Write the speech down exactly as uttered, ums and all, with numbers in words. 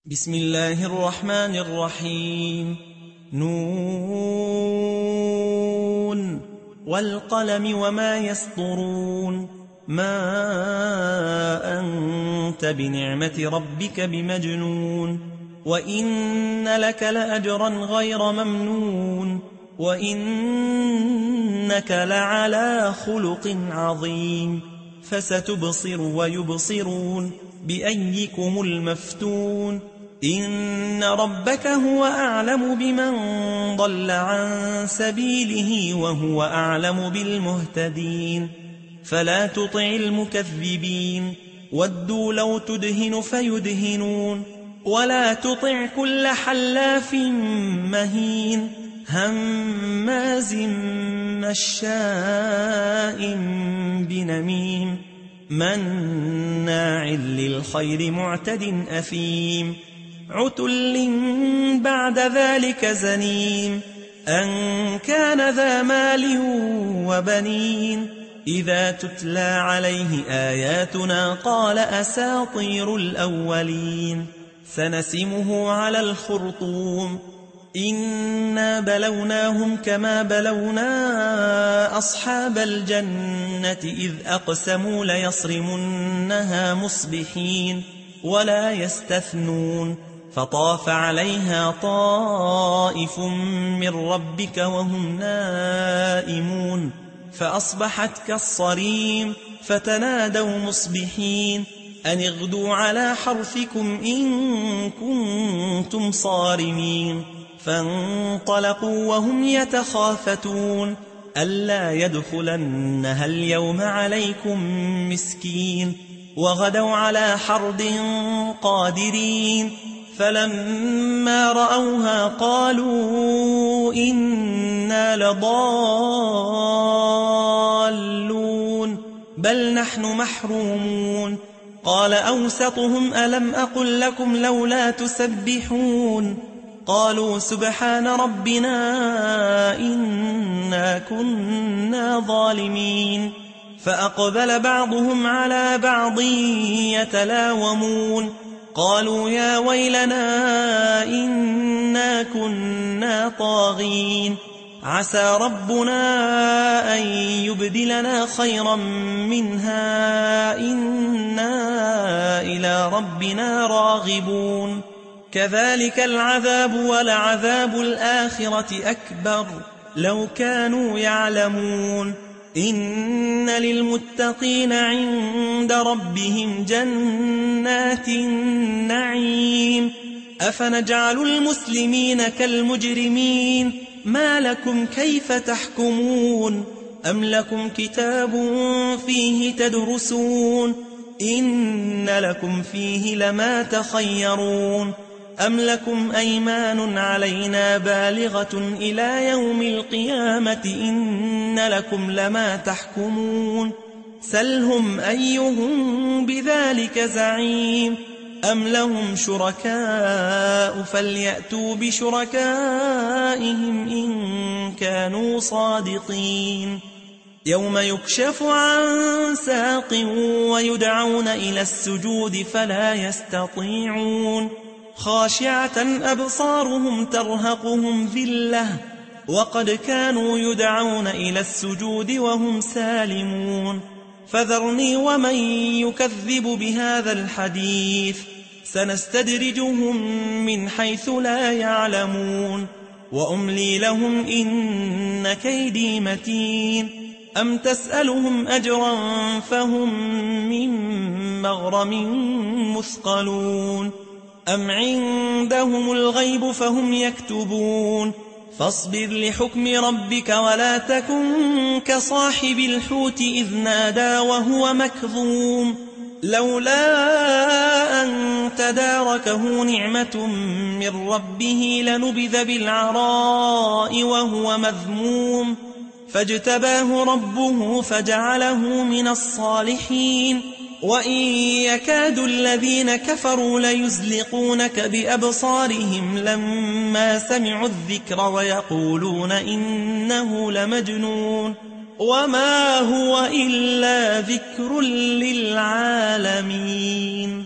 بسم الله الرحمن الرحيم. نون والقلم وما يسطرون. ما أنت بنعمة ربك بمجنون. وإن لك لأجرا غير ممنون. وإنك لعلى خلق عظيم. فستبصر ويبصرون بأيكم المفتون. إن ربك هو أعلم بمن ضل عن سبيله وهو أعلم بالمهتدين. فلا تطع المكذبين. ودوا لو تدهن فيدهنون. ولا تطع كل حلاف مهين هماز مشاء بنميم مناع للخير معتد أثيم عتل بعد ذلك زنيم أن كان ذا مال وبنين. إذا تتلى عليه آياتنا قال أساطير الأولين. سنسمه على الخرطوم. إنا بلوناهم كما بلونا أصحاب الجنة إذ أقسموا ليصرمنها مصبحين ولا يستثنون. فطاف عليها طائف من ربك وهم نائمون فأصبحت كالصريم. فتنادوا مصبحين أن اغدوا على حرثكم إن كنتم صارمين. فانطلقوا وهم يتخافتون ألا يدخلنها اليوم عليكم مسكين. وغدوا على حرد قادرين. فلما رأوها قالوا إنا لضالون بل نحن محرومون. قال أوسطهم ألم أقل لكم لولا تسبحون. قالوا سبحان ربنا إنا كنا ظالمين. فأقبل بعضهم على بعض يتلاومون قالوا يا ويلنا إنا كنا طاغين. عسى ربنا أن يبدلنا خيرا منها إنا إلى ربنا راغبون. كذلك العذاب ولعذاب الآخرة أكبر لو كانوا يعلمون. إن للمتقين عند ربهم جنات النعيم. أفنجعل المسلمين كالمجرمين ما لكم كيف تحكمون. أم لكم كتاب فيه تدرسون إن لكم فيه لما تخيرون. أم لكم أيمان علينا بالغة إلى يوم القيامة إن لكم لما تحكمون. سلهم أيهم بذلك زعيم. أم لهم شركاء فليأتوا بشركائهم إن كانوا صادقين. يوم يكشف عن ساق ويدعون إلى السجود فلا يستطيعون. خاشعة أبصارهم ترهقهم ذلة وقد كانوا يدعون إلى السجود وهم سالمون. فذرني ومن يكذب بهذا الحديث سنستدرجهم من حيث لا يعلمون. وأملي لهم إن كيدي متين. أم تسألهم أجرا فهم من مغرم مثقلون. أم عندهم الغيب فهم يكتبون. فاصبر لحكم ربك ولا تكن كصاحب الحوت إذ نادى وهو مكظوم. لولا أن تداركه نعمة من ربه لنبذ بالعراء وهو مذموم. فاجتباه ربه فجعله من الصالحين. وإن يكاد الذين كفروا ليزلقونك بأبصارهم لما سمعوا الذكر ويقولون إنه لمجنون وما هو إلا ذكر للعالمين.